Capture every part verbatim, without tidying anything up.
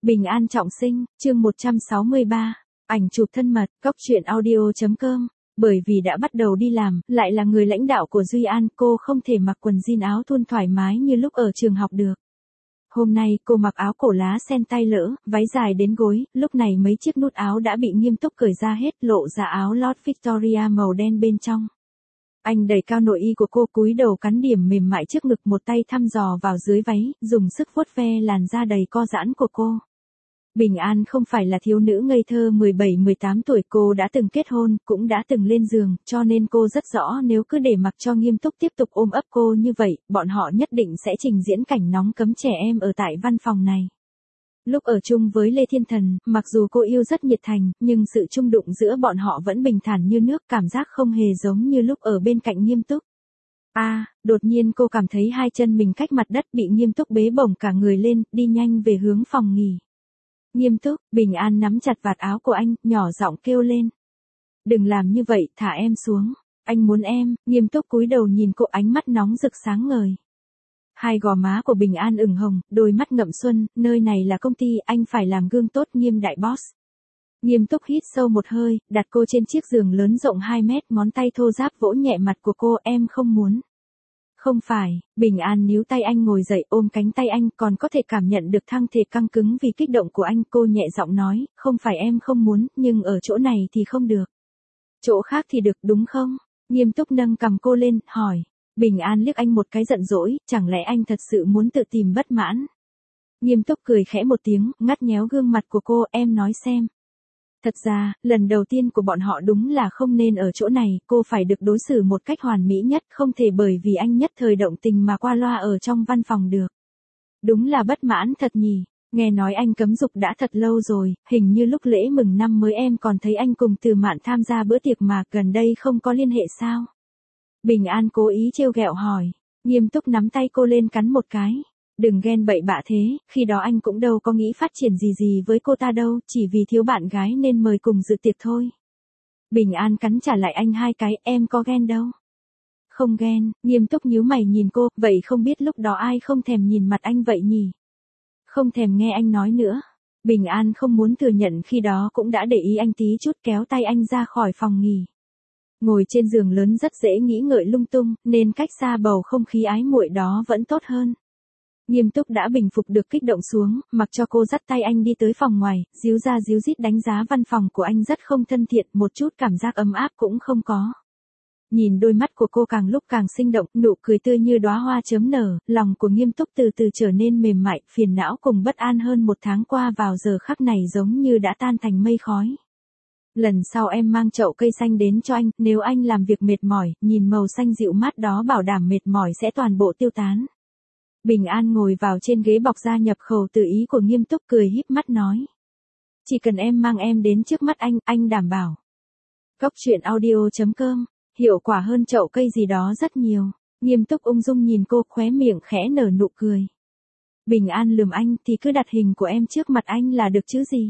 Bình an trọng sinh, chương một trăm sáu mươi ba, ảnh chụp thân mật, góc truyện audio chấm com. Bởi vì đã bắt đầu đi làm, lại là người lãnh đạo của Duy An, cô không thể mặc quần jean áo thun thoải mái như lúc ở trường học được. Hôm nay cô mặc áo cổ lá sen tay lỡ, váy dài đến gối, lúc này mấy chiếc nút áo đã bị nghiêm túc cởi ra hết, lộ ra áo lót Victoria màu đen bên trong. Anh đẩy cao nội y của cô, cúi đầu cắn điểm mềm mại trước ngực, một tay thăm dò vào dưới váy, dùng sức vuốt ve làn da đầy co giãn của cô. Bình An không phải là thiếu nữ ngây thơ mười bảy mười tám tuổi, cô đã từng kết hôn, cũng đã từng lên giường, cho nên cô rất rõ nếu cứ để mặc cho Nghiêm Túc tiếp tục ôm ấp cô như vậy, bọn họ nhất định sẽ trình diễn cảnh nóng cấm trẻ em ở tại văn phòng này. Lúc ở chung với Lê Thiên Thần, mặc dù cô yêu rất nhiệt thành, nhưng sự chung đụng giữa bọn họ vẫn bình thản như nước, cảm giác không hề giống như lúc ở bên cạnh Nghiêm Túc. A, à, đột nhiên cô cảm thấy hai chân mình cách mặt đất, bị Nghiêm Túc bế bổng cả người lên, đi nhanh về hướng phòng nghỉ. Nghiêm Túc, Bình An nắm chặt vạt áo của anh, nhỏ giọng kêu lên. Đừng làm như vậy, thả em xuống. Anh muốn em. Nghiêm Túc cúi đầu nhìn cô, ánh mắt nóng rực sáng ngời. Hai gò má của Bình An ửng hồng, đôi mắt ngậm xuân, nơi này là công ty, anh phải làm gương tốt, Nghiêm đại boss. Nghiêm Túc hít sâu một hơi, đặt cô trên chiếc giường lớn rộng hai mét, ngón tay thô ráp vỗ nhẹ mặt của cô, em không muốn. Không phải, Bình An níu tay anh ngồi dậy, ôm cánh tay anh, còn có thể cảm nhận được thân thể căng cứng vì kích động của anh, cô nhẹ giọng nói, không phải em không muốn, nhưng ở chỗ này thì không được. Chỗ khác thì được đúng không? Nghiêm Túc nâng cằm cô lên, hỏi. Bình An liếc anh một cái giận dỗi, chẳng lẽ anh thật sự muốn tự tìm bất mãn? Nghiêm Túc cười khẽ một tiếng, ngắt nhéo gương mặt của cô, em nói xem. Thật ra, lần đầu tiên của bọn họ đúng là không nên ở chỗ này, cô phải được đối xử một cách hoàn mỹ nhất, không thể bởi vì anh nhất thời động tình mà qua loa ở trong văn phòng được. Đúng là bất mãn thật nhỉ, nghe nói anh cấm dục đã thật lâu rồi, hình như lúc lễ mừng năm mới em còn thấy anh cùng Từ Mạn tham gia bữa tiệc mà, gần đây không có liên hệ sao? Bình An cố ý trêu ghẹo hỏi, Nghiêm Túc nắm tay cô lên cắn một cái. Đừng ghen bậy bạ thế, khi đó anh cũng đâu có nghĩ phát triển gì gì với cô ta đâu, chỉ vì thiếu bạn gái nên mời cùng dự tiệc thôi. Bình An cắn trả lại anh hai cái, em có ghen đâu. Không ghen, Nghiêm Túc nhíu mày nhìn cô, vậy không biết lúc đó ai không thèm nhìn mặt anh vậy nhỉ? Không thèm nghe anh nói nữa. Bình An không muốn thừa nhận khi đó cũng đã để ý anh tí chút, kéo tay anh ra khỏi phòng nghỉ. Ngồi trên giường lớn rất dễ nghĩ ngợi lung tung, nên cách xa bầu không khí ái muội đó vẫn tốt hơn. Nghiêm Túc đã bình phục được kích động xuống, mặc cho cô dắt tay anh đi tới phòng ngoài, díu ra díu dít đánh giá văn phòng của anh rất không thân thiện, một chút cảm giác ấm áp cũng không có. Nhìn đôi mắt của cô càng lúc càng sinh động, nụ cười tươi như đóa hoa chớm nở, lòng của Nghiêm Túc từ từ trở nên mềm mại, phiền não cùng bất an hơn một tháng qua vào giờ khắc này giống như đã tan thành mây khói. Lần sau em mang chậu cây xanh đến cho anh, nếu anh làm việc mệt mỏi, nhìn màu xanh dịu mát đó bảo đảm mệt mỏi sẽ toàn bộ tiêu tán. Bình An ngồi vào trên ghế bọc da nhập khẩu từ ý của Nghiêm Túc, cười híp mắt nói. Chỉ cần em mang em đến trước mắt anh, anh đảm bảo. Góc truyện audio chấm com, hiệu quả hơn chậu cây gì đó rất nhiều. Nghiêm Túc ung dung nhìn cô, khóe miệng khẽ nở nụ cười. Bình An lườm anh, thì cứ đặt hình của em trước mặt anh là được chứ gì.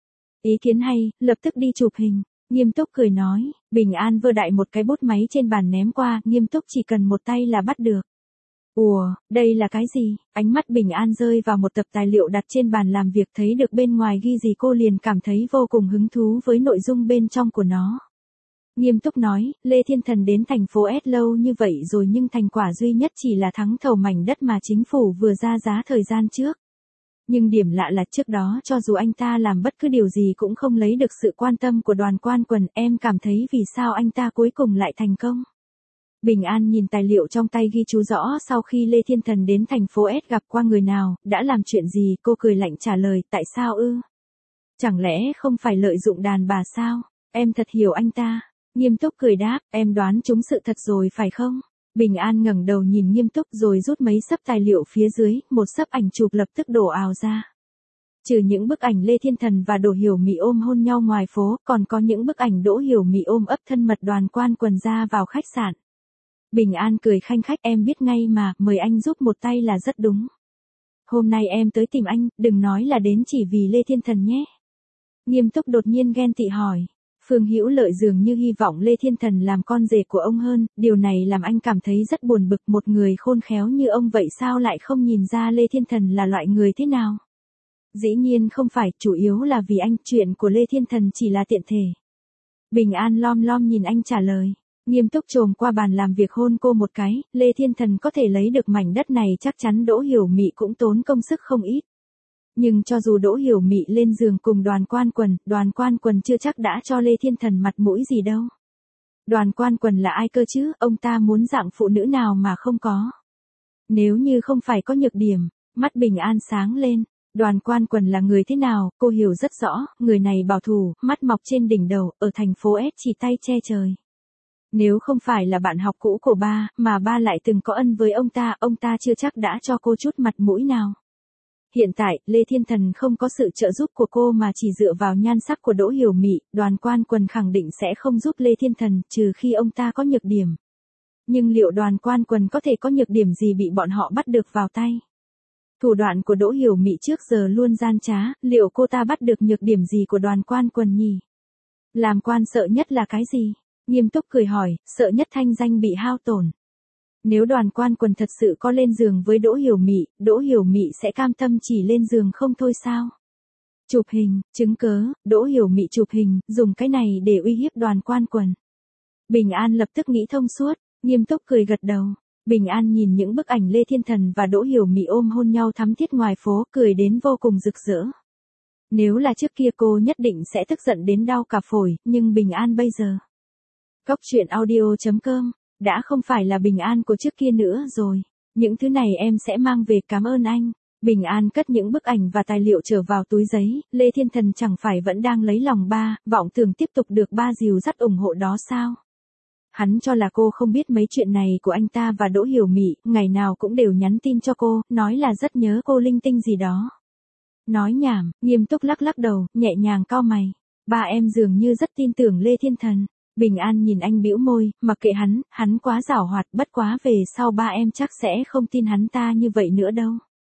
Ý kiến hay, lập tức đi chụp hình. Nghiêm Túc cười nói. Bình An vơ đại một cái bút máy trên bàn ném qua, Nghiêm Túc chỉ cần một tay là bắt được. Ủa, đây là cái gì? Ánh mắt Bình An rơi vào một tập tài liệu đặt trên bàn làm việc, thấy được bên ngoài ghi gì cô liền cảm thấy vô cùng hứng thú với nội dung bên trong của nó. Nghiêm Túc nói, Lê Thiên Thần đến thành phố S lâu như vậy rồi nhưng thành quả duy nhất chỉ là thắng thầu mảnh đất mà chính phủ vừa ra giá thời gian trước. Nhưng điểm lạ là trước đó cho dù anh ta làm bất cứ điều gì cũng không lấy được sự quan tâm của đoàn quan quần, em cảm thấy vì sao anh ta cuối cùng lại thành công. Bình An nhìn tài liệu trong tay ghi chú rõ sau khi Lê Thiên Thần đến thành phố S gặp qua người nào, đã làm chuyện gì, cô cười lạnh trả lời, tại sao ư? Chẳng lẽ không phải lợi dụng đàn bà sao? Em thật hiểu anh ta. Nghiêm Túc cười đáp, em đoán trúng sự thật rồi phải không? Bình An ngẩng đầu nhìn Nghiêm Túc rồi rút mấy xấp tài liệu phía dưới, một xấp ảnh chụp lập tức đổ ào ra. Trừ những bức ảnh Lê Thiên Thần và Đỗ Hiểu Mị ôm hôn nhau ngoài phố, còn có những bức ảnh Đỗ Hiểu Mị ôm ấp thân mật đoàn quan quần ra vào khách sạn. Bình An cười khanh khách, em biết ngay mà, mời anh giúp một tay là rất đúng. Hôm nay em tới tìm anh, đừng nói là đến chỉ vì Lê Thiên Thần nhé. Nghiêm Túc đột nhiên ghen tị hỏi. Phương Hữu Lợi dường như hy vọng Lê Thiên Thần làm con rể của ông hơn, điều này làm anh cảm thấy rất buồn bực, một người khôn khéo như ông vậy sao lại không nhìn ra Lê Thiên Thần là loại người thế nào. Dĩ nhiên không phải, chủ yếu là vì anh, chuyện của Lê Thiên Thần chỉ là tiện thể. Bình An lom lom nhìn anh trả lời. Nghiêm túc chồm qua bàn làm việc hôn cô một cái, Lê Thiên Thần có thể lấy được mảnh đất này chắc chắn Đỗ Hiểu Mị cũng tốn công sức không ít. Nhưng cho dù Đỗ Hiểu Mị lên giường cùng Đoàn Quan Quần, Đoàn Quan Quần chưa chắc đã cho Lê Thiên Thần mặt mũi gì đâu. Đoàn Quan Quần là ai cơ chứ, ông ta muốn dạng phụ nữ nào mà không có. Nếu như không phải có nhược điểm, mắt Bình An sáng lên. Đoàn Quan Quần là người thế nào, cô hiểu rất rõ, người này bảo thủ, mắt mọc trên đỉnh đầu, ở thành phố S chỉ tay che trời. Nếu không phải là bạn học cũ của ba, mà ba lại từng có ân với ông ta, ông ta chưa chắc đã cho cô chút mặt mũi nào. Hiện tại, Lê Thiên Thần không có sự trợ giúp của cô mà chỉ dựa vào nhan sắc của Đỗ Hiểu Mị, Đoàn Quan Quần khẳng định sẽ không giúp Lê Thiên Thần, trừ khi ông ta có nhược điểm. Nhưng liệu Đoàn Quan Quần có thể có nhược điểm gì bị bọn họ bắt được vào tay? Thủ đoạn của Đỗ Hiểu Mị trước giờ luôn gian trá, liệu cô ta bắt được nhược điểm gì của Đoàn Quan Quần nhỉ? Làm quan sợ nhất là cái gì? Nghiêm túc cười hỏi, sợ nhất thanh danh bị hao tổn. Nếu Đoàn Quan Quần thật sự có lên giường với Đỗ Hiểu Mị, Đỗ Hiểu Mị sẽ cam tâm chỉ lên giường không thôi sao? Chụp hình, chứng cớ, Đỗ Hiểu Mị chụp hình, dùng cái này để uy hiếp Đoàn Quan Quần. Bình An lập tức nghĩ thông suốt, nghiêm túc cười gật đầu. Bình An nhìn những bức ảnh Lê Thiên Thần và Đỗ Hiểu Mị ôm hôn nhau thắm thiết ngoài phố, cười đến vô cùng rực rỡ. Nếu là trước kia cô nhất định sẽ tức giận đến đau cả phổi, nhưng Bình An bây giờ. Cốc truyện audio chấm com, đã không phải là Bình An của trước kia nữa rồi. Những thứ này em sẽ mang về, cảm ơn anh. Bình An cất những bức ảnh và tài liệu trở vào túi giấy, Lê Thiên Thần chẳng phải vẫn đang lấy lòng ba, vọng tưởng tiếp tục được ba dìu dắt ủng hộ đó sao? Hắn cho là cô không biết mấy chuyện này của anh ta và Đỗ Hiểu Mị, ngày nào cũng đều nhắn tin cho cô, nói là rất nhớ cô linh tinh gì đó. Nói nhảm, nghiêm túc lắc lắc đầu, nhẹ nhàng cau mày. Ba em dường như rất tin tưởng Lê Thiên Thần. Bình An nhìn anh bĩu môi, mặc kệ hắn, hắn quá giảo hoạt, bất quá về sau ba em chắc sẽ không tin hắn ta như vậy nữa đâu.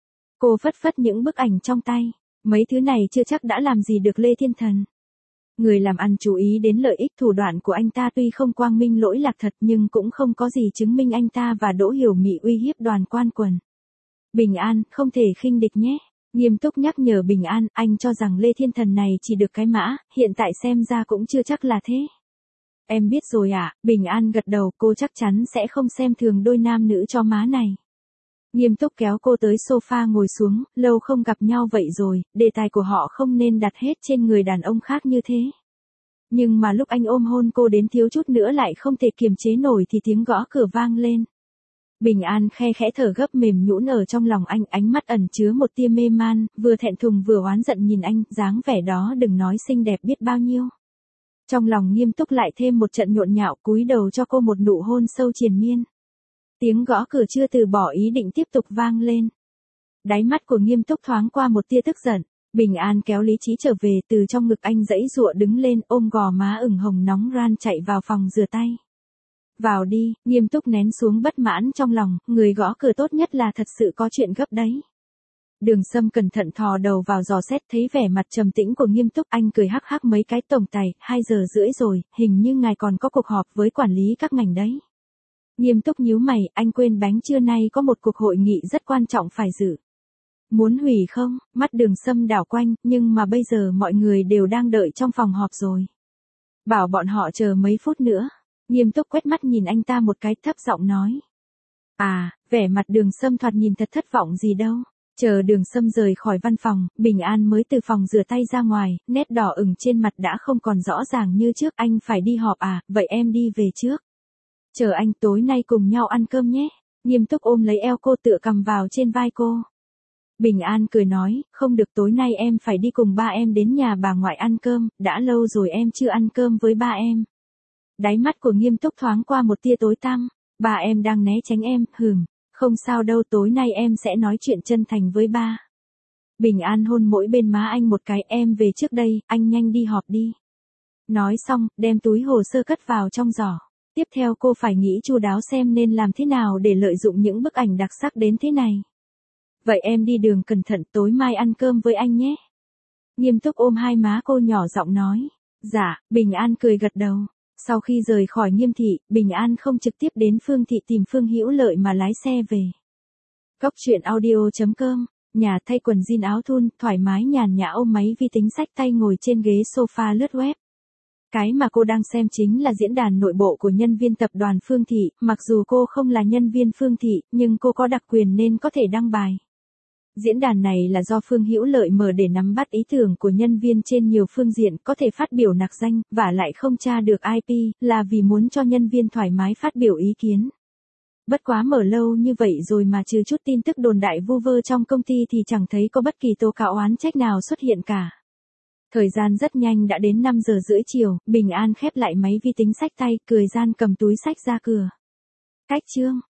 Cô phất phất những bức ảnh trong tay, mấy thứ này chưa chắc đã làm gì được Lê Thiên Thần. Người làm ăn chú ý đến lợi ích, thủ đoạn của anh ta tuy không quang minh lỗi lạc thật nhưng cũng không có gì chứng minh anh ta và Đỗ Hiểu Mị uy hiếp Đoàn Quan Quần. Bình An, không thể khinh địch nhé. Nghiêm túc nhắc nhở Bình An, anh cho rằng Lê Thiên Thần này chỉ được cái mã, hiện tại xem ra cũng chưa chắc là thế. Em biết rồi ạ, à? Bình An gật đầu, cô chắc chắn sẽ không xem thường đôi nam nữ cho má này. Nghiêm túc kéo cô tới sofa ngồi xuống, lâu không gặp nhau vậy rồi, đề tài của họ không nên đặt hết trên người đàn ông khác như thế. Nhưng mà lúc anh ôm hôn cô đến thiếu chút nữa lại không thể kiềm chế nổi thì tiếng gõ cửa vang lên. Bình An khe khẽ thở gấp mềm nhũn ở trong lòng anh, ánh mắt ẩn chứa một tia mê man, vừa thẹn thùng vừa oán giận nhìn anh, dáng vẻ đó đừng nói xinh đẹp biết bao nhiêu. Trong lòng Nghiêm túc lại thêm một trận nhộn nhạo, cúi đầu cho cô một nụ hôn sâu triền miên. Tiếng gõ cửa chưa từ bỏ ý định tiếp tục vang lên. Đáy mắt của Nghiêm túc thoáng qua một tia tức giận. Bình An kéo lý trí trở về, từ trong ngực anh giãy giụa đứng lên, ôm gò má ửng hồng nóng ran chạy vào phòng rửa tay. Vào đi, Nghiêm túc nén xuống bất mãn trong lòng, người gõ cửa tốt nhất là thật sự có chuyện gấp đấy. Đường Sâm cẩn thận thò đầu vào dò xét, thấy vẻ mặt trầm tĩnh của Nghiêm túc, anh cười hắc hắc mấy cái, tổng tài, hai giờ rưỡi rồi, hình như ngài còn có cuộc họp với quản lý các ngành đấy. Nghiêm túc nhíu mày, anh quên bánh trưa nay có một cuộc hội nghị rất quan trọng phải dự. Muốn hủy không? Mắt Đường Sâm đảo quanh, nhưng mà bây giờ mọi người đều đang đợi trong phòng họp rồi. Bảo bọn họ chờ mấy phút nữa. Nghiêm túc quét mắt nhìn anh ta một cái, thấp giọng nói. À, vẻ mặt Đường Sâm thoạt nhìn thật thất vọng gì đâu. Chờ Đường Sâm rời khỏi văn phòng, Bình An mới từ phòng rửa tay ra ngoài, nét đỏ ửng trên mặt đã không còn rõ ràng như trước. Anh phải đi họp à, vậy em đi về trước. Chờ anh, tối nay cùng nhau ăn cơm nhé. Nghiêm túc ôm lấy eo cô, tựa cằm vào trên vai cô. Bình An cười nói, không được, tối nay em phải đi cùng ba em đến nhà bà ngoại ăn cơm, đã lâu rồi em chưa ăn cơm với ba em. Đáy mắt của Nghiêm túc thoáng qua một tia tối tăm, ba em đang né tránh em, hừm, không sao đâu, tối nay em sẽ nói chuyện chân thành với ba. Bình An hôn mỗi bên má anh một cái, em về trước đây, anh nhanh đi họp đi. Nói xong, đem túi hồ sơ cất vào trong giỏ. Tiếp theo cô phải nghĩ chu đáo xem nên làm thế nào để lợi dụng những bức ảnh đặc sắc đến thế này. Vậy em đi đường cẩn thận, tối mai ăn cơm với anh nhé. Nghiêm túc ôm hai má cô nhỏ giọng nói. Dạ, Bình An cười gật đầu. Sau khi rời khỏi Nghiêm thị, Bình An không trực tiếp đến Phương thị tìm Phương Hữu Lợi mà lái xe về. Cốc truyện audio chấm com Nhà thay quần jean áo thun, thoải mái nhàn nhã ôm máy vi tính xách tay ngồi trên ghế sofa lướt web. Cái mà cô đang xem chính là diễn đàn nội bộ của nhân viên tập đoàn Phương Thị, mặc dù cô không là nhân viên Phương Thị, nhưng cô có đặc quyền nên có thể đăng bài. Diễn đàn này là do Phương Hữu Lợi mở để nắm bắt ý tưởng của nhân viên trên nhiều phương diện, có thể phát biểu nặc danh, và lại không tra được i pê, là vì muốn cho nhân viên thoải mái phát biểu ý kiến. Bất quá mở lâu như vậy rồi mà trừ chút tin tức đồn đại vu vơ trong công ty thì chẳng thấy có bất kỳ tố cáo oán trách nào xuất hiện cả. Thời gian rất nhanh đã đến năm giờ rưỡi chiều, Bình An khép lại máy vi tính xách tay, cười gian cầm túi xách ra cửa. Cách chương